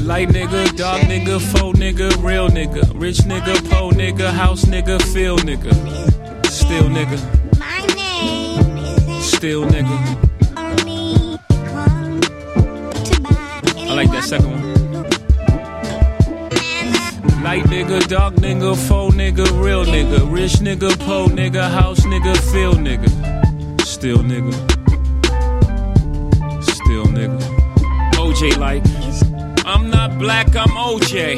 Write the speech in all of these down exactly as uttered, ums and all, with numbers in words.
Light nigga, dark nigga, faux nigga, real nigga, rich nigga, po nigga, house nigga, feel nigga, still nigga, still nigga. I like that second one. Light nigga, dark nigga, faux nigga, real nigga, rich nigga, po nigga, house nigga, feel nigga, still nigga, still nigga. O J like, I'm not black, I'm O J.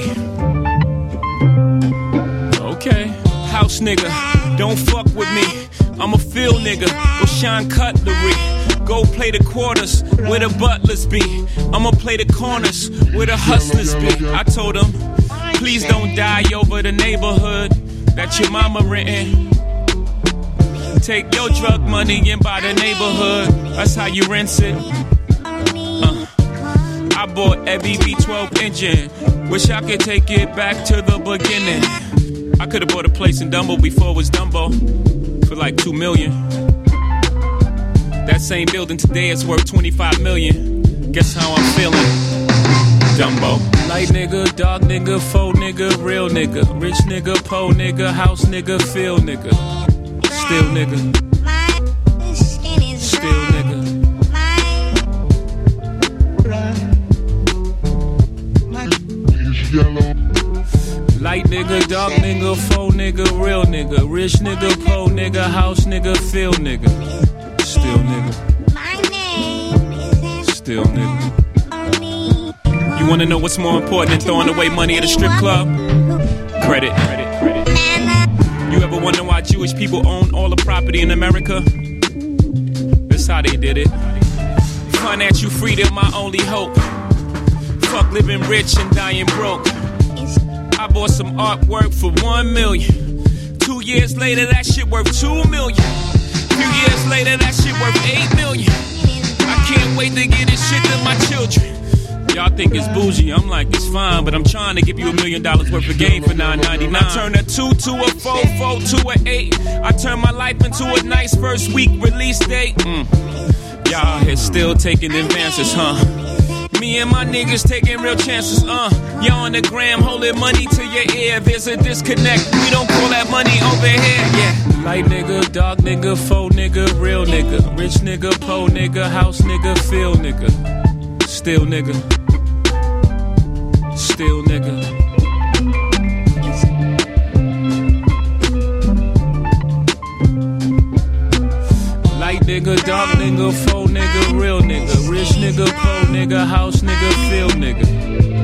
Okay, house nigga, don't fuck with me. I'm a field nigga, go shine cutlery. Go play the quarters where the butlers be. I'ma play the corners where the hustlers be. I told them, please don't die over the neighborhood that your mama rentin'. Take your drug money and buy the neighborhood. That's how you rinse it. Uh. I bought every V twelve engine. Wish I could take it back to the beginning. I could've bought a place in Dumbo before it was Dumbo for like two million. That same building today is worth twenty-five million. Guess how I'm feeling? Dumbo. Light nigga, dark nigga, faux nigga, real nigga, rich nigga, po nigga, house nigga, feel nigga, still nigga, still nigga. Light nigga, dark nigga, faux nigga, real nigga, rich nigga, po nigga, house nigga, feel nigga, still nigga, still nigga. You wanna know what's more important than throwing away money at a strip club? Credit, credit, credit. You ever wonder why Jewish people own all the property in America? That's how they did it. Financial freedom, my only hope. Fuck living rich and dying broke. I bought some artwork for one million. Two years later, that shit worth two million. Few years later, that shit worth eight million. I can't wait to get this shit to my children. Y'all think it's bougie, I'm like, it's fine, but I'm trying to give you a million dollars worth of game for nine ninety-nine. I turn a two to a four, four to an eight. I turn my life into a nice first week release date. Mm. Y'all here still taking advances, huh? Me and my niggas taking real chances, uh. Y'all on the gram holding money to your ear. There's a disconnect, we don't call that money over here, yeah. Light nigga, dark nigga, faux nigga, real nigga, rich nigga, po nigga, house nigga, feel nigga, still nigga, still nigga. Light nigga, dark nigga, faux nigga, real nigga, rich nigga, po nigga, house nigga, feel nigga,